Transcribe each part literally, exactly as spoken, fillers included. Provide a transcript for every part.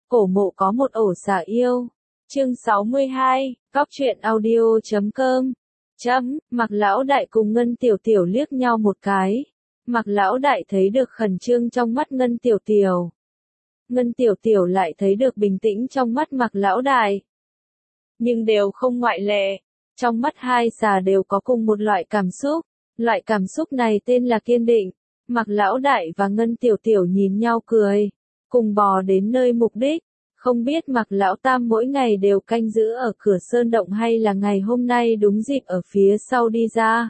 Cổ mộ có một ổ xà yêu. Chương sáu mươi hai, Cóc truyện audio chấm com. Chấm, Mạc Lão Đại cùng Ngân Tiểu Tiểu liếc nhau một cái. Mạc Lão Đại thấy được khẩn trương trong mắt Ngân Tiểu Tiểu. Ngân Tiểu Tiểu lại thấy được bình tĩnh trong mắt Mạc Lão Đại. Nhưng đều không ngoại lệ. Trong mắt hai xà đều có cùng một loại cảm xúc. Loại cảm xúc này tên là kiên định. Mạc Lão Đại và Ngân Tiểu Tiểu nhìn nhau cười. Cùng bò đến nơi mục đích. Không biết Mạc Lão Tam mỗi ngày đều canh giữ ở cửa sơn động hay là ngày hôm nay đúng dịp ở phía sau đi ra.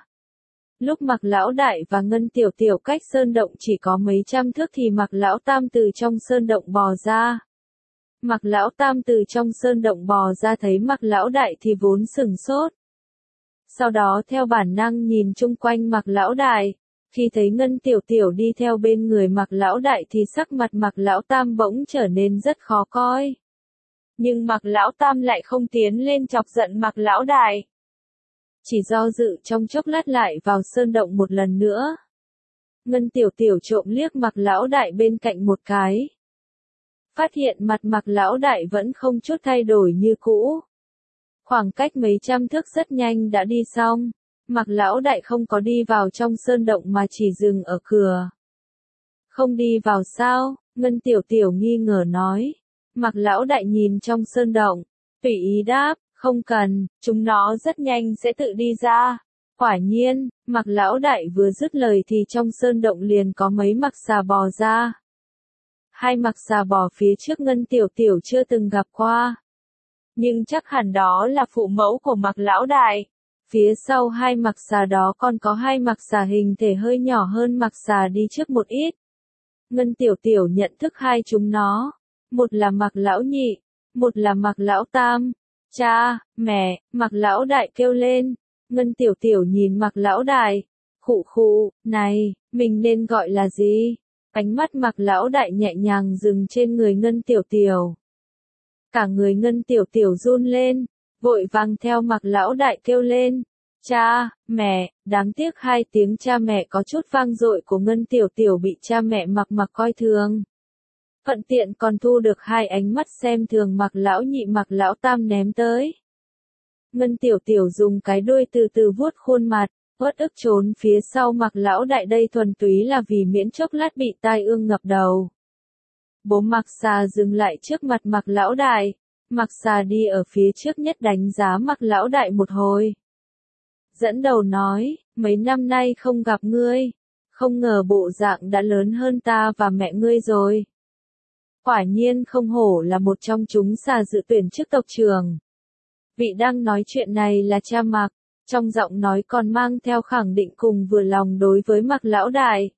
Lúc Mạc Lão Đại và Ngân Tiểu Tiểu cách sơn động chỉ có mấy trăm thước thì Mạc Lão Tam từ trong sơn động bò ra. Mạc Lão Tam từ trong sơn động bò ra thấy Mạc Lão Đại thì vốn sửng sốt. Sau đó theo bản năng nhìn chung quanh Mạc Lão Đại. Khi thấy Ngân Tiểu Tiểu đi theo bên người Mạc Lão Đại thì sắc mặt Mạc Lão Tam bỗng trở nên rất khó coi. Nhưng Mạc Lão Tam lại không tiến lên chọc giận Mạc Lão Đại. Chỉ do dự trong chốc lát lại vào sơn động một lần nữa. Ngân Tiểu Tiểu trộm liếc Mạc Lão Đại bên cạnh một cái. Phát hiện mặt Mạc Lão Đại vẫn không chút thay đổi như cũ. Khoảng cách mấy trăm thước rất nhanh đã đi xong. Mạc Lão Đại không có đi vào trong sơn động mà chỉ dừng ở cửa. Không đi vào sao? Ngân Tiểu Tiểu nghi ngờ nói. Mạc Lão Đại nhìn trong sơn động, tùy ý đáp, không cần, chúng nó rất nhanh sẽ tự đi ra. Quả nhiên, Mạc Lão Đại vừa dứt lời thì trong sơn động liền có mấy mạc xà bò ra. Hai mạc xà bò phía trước Ngân Tiểu Tiểu chưa từng gặp qua. Nhưng chắc hẳn đó là phụ mẫu của Mạc Lão Đại. Phía sau hai mạc xà đó còn có hai mạc xà hình thể hơi nhỏ hơn mạc xà đi trước một ít. Ngân Tiểu Tiểu nhận thức hai chúng nó. Một là Mạc Lão Nhị, một là Mạc Lão Tam. Cha, mẹ, Mạc Lão Đại kêu lên. Ngân Tiểu Tiểu nhìn Mạc Lão Đại. Khụ khụ, này, mình nên gọi là gì? Ánh mắt Mạc Lão Đại nhẹ nhàng dừng trên người Ngân Tiểu Tiểu. Cả người Ngân Tiểu Tiểu run lên. Vội vàng theo Mạc Lão Đại kêu lên. Cha, mẹ, đáng tiếc hai tiếng cha mẹ có chút vang dội của Ngân Tiểu Tiểu bị cha mẹ Mạc Mạc coi thường. Thuận tiện còn thu được hai ánh mắt xem thường Mạc Lão Nhị Mạc Lão Tam ném tới. Ngân Tiểu Tiểu dùng cái đuôi từ từ vuốt khuôn mặt, uất ức trốn phía sau Mạc Lão Đại đây thuần túy là vì miễn chốc lát bị tai ương ngập đầu. Bố Mạc Xà dừng lại trước mặt Mạc Lão Đại. Mạc Xà đi ở phía trước nhất đánh giá Mạc Lão Đại một hồi. Dẫn đầu nói, mấy năm nay không gặp ngươi, không ngờ bộ dạng đã lớn hơn ta và mẹ ngươi rồi. Quả nhiên không hổ là một trong chúng xà dự tuyển chức tộc trưởng. Vị đang nói chuyện này là cha Mạc, trong giọng nói còn mang theo khẳng định cùng vừa lòng đối với Mạc Lão Đại.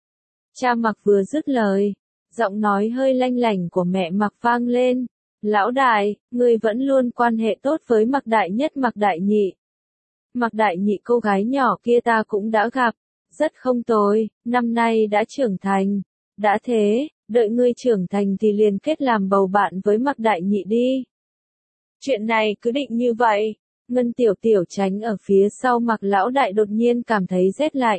Cha Mạc vừa dứt lời, giọng nói hơi lanh lảnh của mẹ Mạc vang lên. Lão Đại, ngươi vẫn luôn quan hệ tốt với Mạc Đại Nhất Mạc Đại Nhị. Mạc Đại Nhị cô gái nhỏ kia ta cũng đã gặp, rất không tồi, năm nay đã trưởng thành. Đã thế, đợi ngươi trưởng thành thì liền kết làm bầu bạn với Mạc Đại Nhị đi. Chuyện này cứ định như vậy. Ngân Tiểu Tiểu tránh ở phía sau Mạc Lão Đại đột nhiên cảm thấy rét lạnh.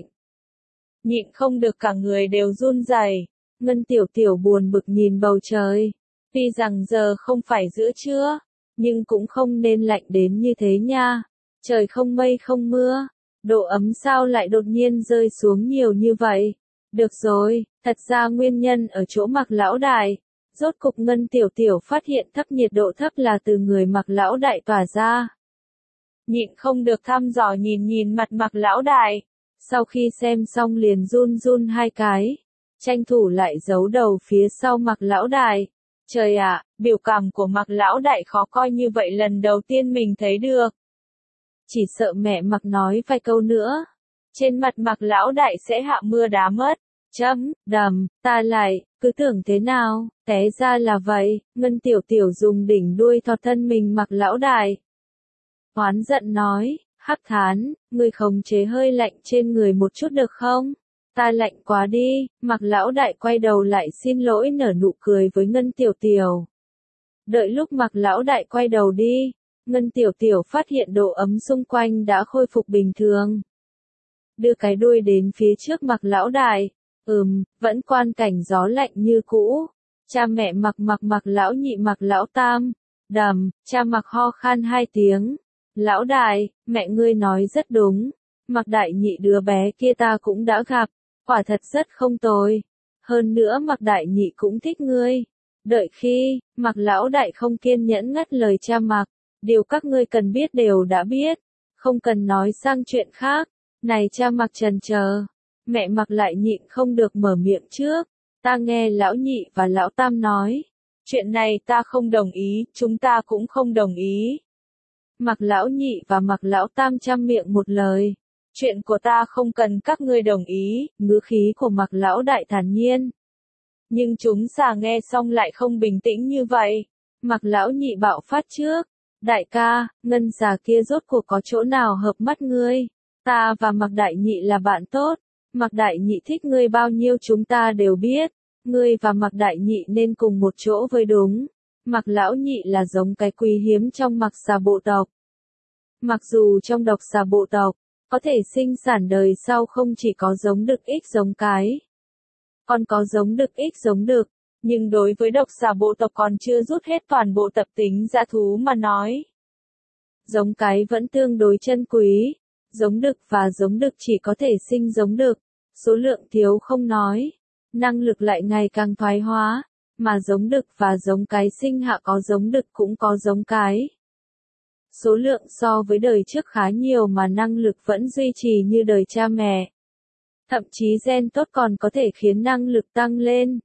Nhịn không được cả người đều run rẩy. Ngân Tiểu Tiểu buồn bực nhìn bầu trời. Tuy rằng giờ không phải giữa trưa, nhưng cũng không nên lạnh đến như thế nha. Trời không mây không mưa, độ ấm sao lại đột nhiên rơi xuống nhiều như vậy. Được rồi, thật ra nguyên nhân ở chỗ Mạc Lão Đại. Rốt cục Ngân Tiểu Tiểu phát hiện thấp nhiệt độ thấp là từ người Mạc Lão Đại tỏa ra. Nhịn không được thăm dò nhìn nhìn mặt Mạc Lão Đại. Sau khi xem xong liền run run hai cái. Tranh thủ lại giấu đầu phía sau Mạc Lão Đại. Trời ạ, biểu cảm của Mạc Lão Đại khó coi như vậy lần đầu tiên mình thấy được. Chỉ sợ mẹ Mạc nói vài câu nữa. Trên mặt Mạc Lão Đại sẽ hạ mưa đá mất. Chấm, đầm, ta lại, cứ tưởng thế nào, té ra là vậy. Ngân Tiểu Tiểu dùng đỉnh đuôi thọt thân mình Mạc Lão Đại. Oán giận nói, hắc thán, ngươi khống chế hơi lạnh trên người một chút được không? Ta lạnh quá đi. Mạc Lão Đại quay đầu lại xin lỗi nở nụ cười với Ngân Tiểu Tiểu. Đợi lúc Mạc Lão Đại quay đầu đi, Ngân Tiểu Tiểu phát hiện độ ấm xung quanh đã khôi phục bình thường. Đưa cái đuôi đến phía trước Mạc Lão Đại. Ừm, vẫn quan cảnh gió lạnh như cũ. Cha mẹ Mặc Mặc Mặc lão nhị Mặc lão tam. Đầm, cha Mặc ho khan hai tiếng. Lão đại, mẹ ngươi nói rất đúng. Mặc đại nhị đứa bé kia ta cũng đã gặp, quả thật rất không tồi. Hơn nữa Mặc đại nhị cũng thích ngươi. Đợi khi, Mặc lão đại không kiên nhẫn ngắt lời cha Mặc, điều các ngươi cần biết đều đã biết, không cần nói sang chuyện khác. Này cha Mặc trần chờ, mẹ Mặc lại nhịn không được mở miệng trước, ta nghe lão nhị và lão tam nói, chuyện này ta không đồng ý, chúng ta cũng không đồng ý. Mặc lão nhị và Mặc lão tam chăm miệng một lời, chuyện của ta không cần các ngươi đồng ý, ngữ khí của Mặc lão đại thản nhiên. Nhưng chúng già nghe xong lại không bình tĩnh như vậy. Mặc lão nhị bạo phát trước, đại ca, ngân già kia rốt cuộc có chỗ nào hợp mắt ngươi? Ta và Mặc đại nhị là bạn tốt, Mặc đại nhị thích ngươi bao nhiêu chúng ta đều biết, ngươi và Mặc đại nhị nên cùng một chỗ với đúng. Mặc lão nhị là giống cái quý hiếm trong Mặc xà bộ tộc. Mặc dù trong độc xà bộ tộc, có thể sinh sản đời sau không chỉ có giống đực ích giống cái, còn có giống đực ích giống đực, nhưng đối với độc xà bộ tộc còn chưa rút hết toàn bộ tập tính dã thú mà nói. Giống cái vẫn tương đối chân quý, giống đực và giống đực chỉ có thể sinh giống đực, số lượng thiếu không nói, năng lực lại ngày càng thoái hóa, mà giống đực và giống cái sinh hạ có giống đực cũng có giống cái. Số lượng so với đời trước khá nhiều mà năng lực vẫn duy trì như đời cha mẹ. Thậm chí gen tốt còn có thể khiến năng lực tăng lên.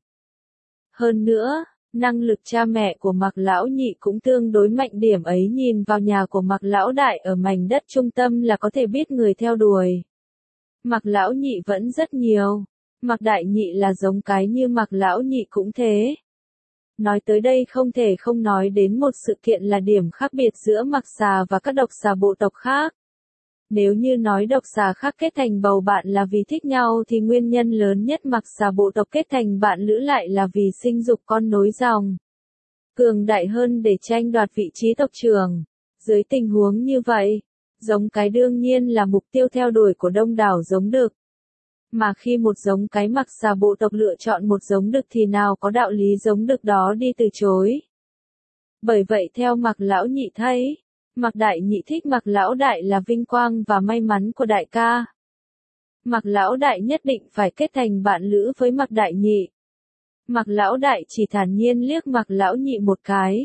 Hơn nữa, năng lực cha mẹ của Mặc lão nhị cũng tương đối mạnh, điểm ấy nhìn vào nhà của Mặc lão đại ở mảnh đất trung tâm là có thể biết người theo đuổi. Mặc lão nhị vẫn rất nhiều, Mặc đại nhị là giống cái như Mặc lão nhị cũng thế. Nói tới đây không thể không nói đến một sự kiện là điểm khác biệt giữa Mặc xà và các độc xà bộ tộc khác. Nếu như nói độc xà khác kết thành bầu bạn là vì thích nhau thì nguyên nhân lớn nhất Mặc xà bộ tộc kết thành bạn lữ lại là vì sinh dục con nối dòng. Cường đại hơn để tranh đoạt vị trí tộc trưởng. Dưới tình huống như vậy, giống cái đương nhiên là mục tiêu theo đuổi của đông đảo giống đực. Mà khi một giống cái Mặc xà bộ tộc lựa chọn một giống đực thì nào có đạo lý giống đực đó đi từ chối. Bởi vậy theo Mặc lão nhị thấy, Mặc đại nhị thích Mặc lão đại là vinh quang và may mắn của đại ca. Mặc lão đại nhất định phải kết thành bạn lữ với Mặc đại nhị. Mặc lão đại chỉ thản nhiên liếc Mặc lão nhị một cái.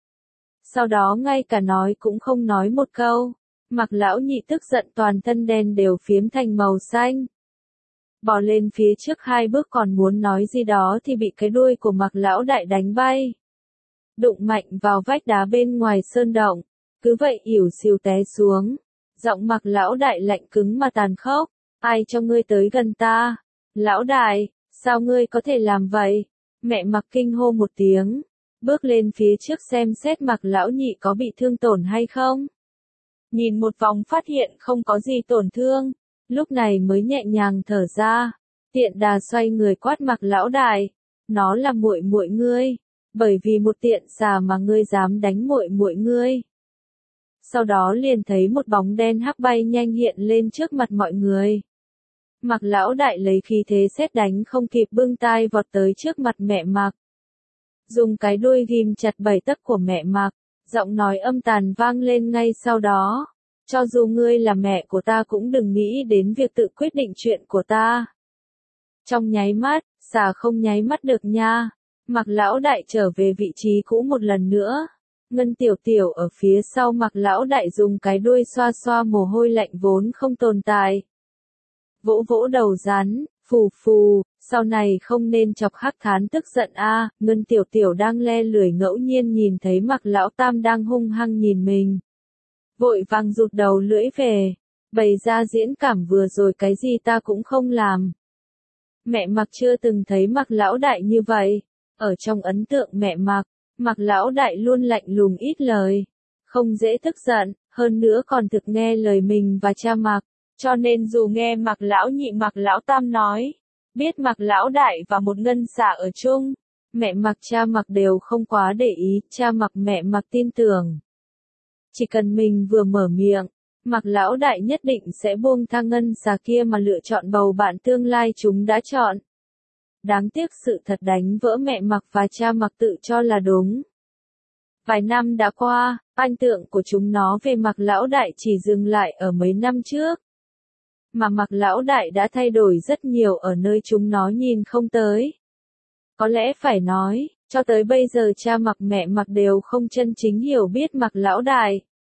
Sau đó ngay cả nói cũng không nói một câu. Mặc lão nhị tức giận toàn thân đen đều phiếm thành màu xanh. Bò lên phía trước hai bước còn muốn nói gì đó thì bị cái đuôi của Mặc lão đại đánh bay. Đụng mạnh vào vách đá bên ngoài sơn động. Cứ vậy ỉu xìu té xuống. Giọng Mặc lão đại lạnh cứng mà tàn khốc. Ai cho ngươi tới gần ta? Lão đại, sao ngươi có thể làm vậy? Mẹ Mặc kinh hô một tiếng. Bước lên phía trước xem xét Mặc lão nhị có bị thương tổn hay không. Nhìn một vòng phát hiện không có gì tổn thương. Lúc này mới nhẹ nhàng thở ra. Tiện đà xoay người quát Mặc lão đại. Nó là muội muội ngươi. Bởi vì một tiện xà mà ngươi dám đánh muội muội ngươi. Sau đó liền thấy một bóng đen hắc bay nhanh hiện lên trước mặt mọi người. Mặc lão đại lấy khí thế sét đánh không kịp bưng tai vọt tới trước mặt mẹ Mặc. Dùng cái đuôi ghim chặt bảy tấc của mẹ Mặc, giọng nói âm tàn vang lên ngay sau đó. Cho dù ngươi là mẹ của ta cũng đừng nghĩ đến việc tự quyết định chuyện của ta. Trong nháy mắt, xà không nháy mắt được nha. Mặc lão đại trở về vị trí cũ một lần nữa. Ngân tiểu tiểu ở phía sau Mặc lão đại dùng cái đuôi xoa xoa mồ hôi lạnh vốn không tồn tại. Vỗ vỗ đầu rắn, phù phù, sau này không nên chọc Hắc Thán tức giận a. Ngân tiểu tiểu đang le lười ngẫu nhiên nhìn thấy Mặc lão tam đang hung hăng nhìn mình. Vội vàng rụt đầu lưỡi về, bày ra diễn cảm vừa rồi cái gì ta cũng không làm. Mẹ Mặc chưa từng thấy Mặc lão đại như vậy. Ở trong ấn tượng mẹ Mặc, Mặc lão đại luôn lạnh lùng ít lời, không dễ tức giận, hơn nữa còn thực nghe lời mình và cha Mặc, cho nên dù nghe Mặc lão nhị Mặc lão tam nói, biết Mặc lão đại và một ngân xà ở chung, mẹ Mặc cha Mặc đều không quá để ý, cha Mặc mẹ Mặc tin tưởng. Chỉ cần mình vừa mở miệng, Mặc lão đại nhất định sẽ buông tha ngân xà kia mà lựa chọn bầu bạn tương lai chúng đã chọn. Đáng tiếc sự thật đánh vỡ mẹ Mặc và cha Mặc tự cho là đúng. Vài năm đã qua, ảnh tượng của chúng nó về Mặc lão đại chỉ dừng lại ở mấy năm trước. Mà Mặc lão đại đã thay đổi rất nhiều ở nơi chúng nó nhìn không tới. Có lẽ phải nói, cho tới bây giờ cha Mặc mẹ Mặc đều không chân chính hiểu biết Mặc lão đại.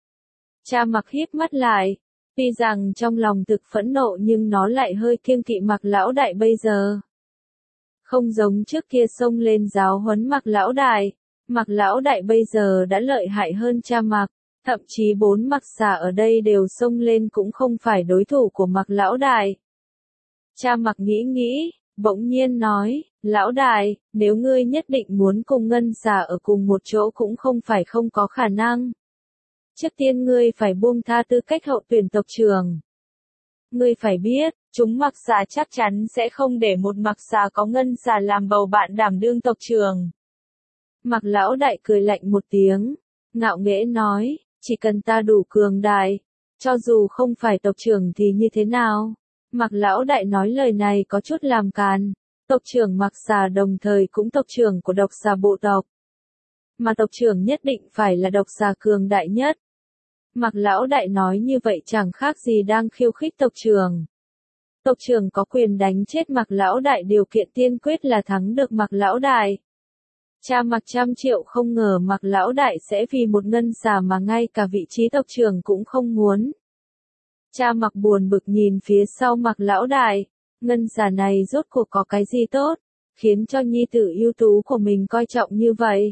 Cha Mặc híp mắt lại, tuy rằng trong lòng thực phẫn nộ nhưng nó lại hơi kiêng kỵ Mặc lão đại bây giờ. Không giống trước kia xông lên giáo huấn Mặc lão đại, Mặc lão đại bây giờ đã lợi hại hơn cha Mặc, thậm chí bốn Mặc xà ở đây đều xông lên cũng không phải đối thủ của Mặc lão đại. Cha Mặc nghĩ nghĩ, bỗng nhiên nói, lão đại, nếu ngươi nhất định muốn cùng ngân xà ở cùng một chỗ cũng không phải không có khả năng. Trước tiên ngươi phải buông tha tư cách hậu tuyển tộc trưởng. Ngươi phải biết, chúng Mặc xà chắc chắn sẽ không để một Mặc xà có ngân xà làm bầu bạn đảm đương tộc trưởng. Mặc lão đại cười lạnh một tiếng, ngạo nghễ nói, chỉ cần ta đủ cường đại, cho dù không phải tộc trưởng thì như thế nào? Mặc lão đại nói lời này có chút làm càn, tộc trưởng Mặc xà đồng thời cũng tộc trưởng của độc xà bộ tộc. Mà tộc trưởng nhất định phải là độc xà cường đại nhất. Mặc lão đại nói như vậy chẳng khác gì đang khiêu khích tộc trưởng. Tộc trưởng có quyền đánh chết Mặc lão đại, điều kiện tiên quyết là thắng được Mặc lão đại. Cha Mặc trăm triệu không ngờ Mặc lão đại sẽ vì một ngân xà mà ngay cả vị trí tộc trưởng cũng không muốn. Cha Mặc buồn bực nhìn phía sau Mặc lão đại, ngân xà này rốt cuộc có cái gì tốt, khiến cho nhi tử ưu tú của mình coi trọng như vậy.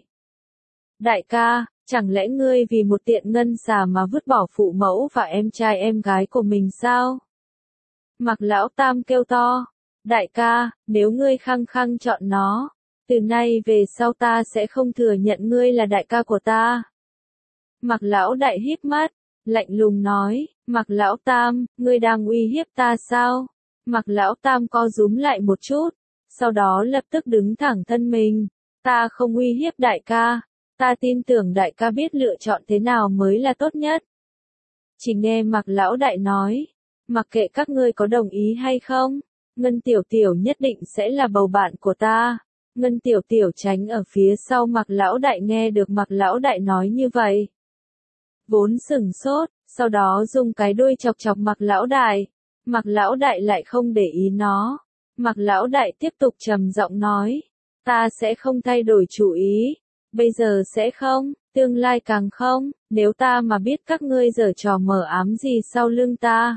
Đại ca, chẳng lẽ ngươi vì một tiện ngân xà mà vứt bỏ phụ mẫu và em trai em gái của mình sao? Mặc lão tam kêu to, đại ca, nếu ngươi khăng khăng chọn nó, từ nay về sau ta sẽ không thừa nhận ngươi là đại ca của ta. Mặc lão đại híp mắt, lạnh lùng nói, Mặc lão tam, ngươi đang uy hiếp ta sao? Mặc lão tam co rúm lại một chút, sau đó lập tức đứng thẳng thân mình, ta không uy hiếp đại ca, ta tin tưởng đại ca biết lựa chọn thế nào mới là tốt nhất. Chỉ nghe Mặc lão đại nói, mặc kệ các ngươi có đồng ý hay không, Ngân tiểu tiểu nhất định sẽ là bầu bạn của ta. Ngân tiểu tiểu tránh ở phía sau Mặc lão đại, nghe được Mặc lão đại nói như vậy. Vốn sửng sốt, sau đó dùng cái đuôi chọc chọc Mặc lão đại. Mặc lão đại lại không để ý nó. Mặc lão đại tiếp tục trầm giọng nói, ta sẽ không thay đổi chủ ý. Bây giờ sẽ không, tương lai càng không, nếu ta mà biết các ngươi giở trò mờ ám gì sau lưng ta.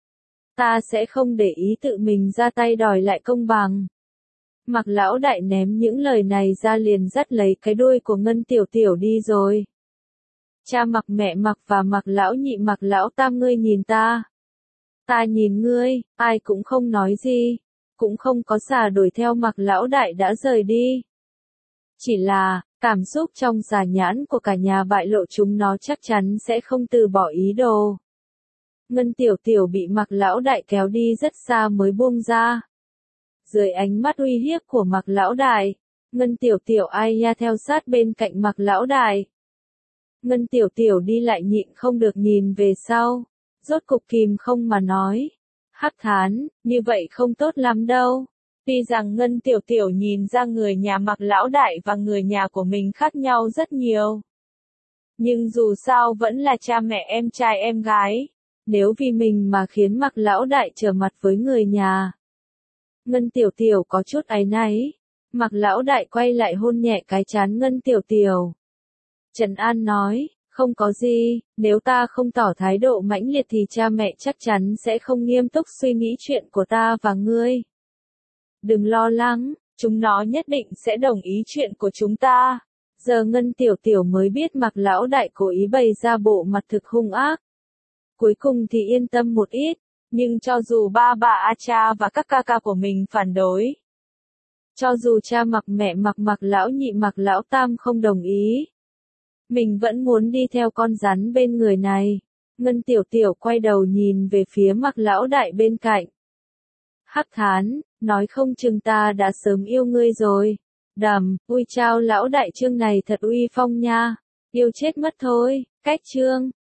Ta sẽ không để ý tự mình ra tay đòi lại công bằng. Mặc lão đại ném những lời này ra liền dắt lấy cái đuôi của Ngân tiểu tiểu đi rồi. Cha Mặc mẹ Mặc và Mặc lão nhị Mặc lão tam, ngươi nhìn ta. Ta nhìn ngươi, ai cũng không nói gì. Cũng không có xà đuổi theo Mặc lão đại đã rời đi. Chỉ là, cảm xúc trong xà nhãn của cả nhà bại lộ, chúng nó chắc chắn sẽ không từ bỏ ý đồ. Ngân tiểu tiểu bị Mặc lão đại kéo đi rất xa mới buông ra. Dưới ánh mắt uy hiếp của Mặc lão đại, Ngân tiểu tiểu ai nha theo sát bên cạnh Mặc lão đại. Ngân tiểu tiểu đi lại nhịn không được nhìn về sau, rốt cục kìm không mà nói, hắc thán, như vậy không tốt lắm đâu. Tuy rằng Ngân tiểu tiểu nhìn ra người nhà Mặc lão đại và người nhà của mình khác nhau rất nhiều, nhưng dù sao vẫn là cha mẹ em trai em gái. Nếu vì mình mà khiến Mặc lão đại trở mặt với người nhà, Ngân tiểu tiểu có chút áy náy. Mặc lão đại quay lại hôn nhẹ cái trán Ngân tiểu tiểu. Trần An nói, không có gì, nếu ta không tỏ thái độ mãnh liệt thì cha mẹ chắc chắn sẽ không nghiêm túc suy nghĩ chuyện của ta và ngươi. Đừng lo lắng, chúng nó nhất định sẽ đồng ý chuyện của chúng ta. Giờ Ngân tiểu tiểu mới biết Mặc lão đại cố ý bày ra bộ mặt thực hung ác. Cuối cùng thì yên tâm một ít, nhưng cho dù ba bà A cha và các ca ca của mình phản đối, cho dù cha Mặc mẹ Mặc Mặc lão nhị Mặc lão tam không đồng ý, mình vẫn muốn đi theo con rắn bên người này. Ngân tiểu tiểu quay đầu nhìn về phía Mặc lão đại bên cạnh. Hắc thán, nói không chừng ta đã sớm yêu ngươi rồi. Đầm, ui chao lão đại chương này thật uy phong nha. Yêu chết mất thôi, cách chương.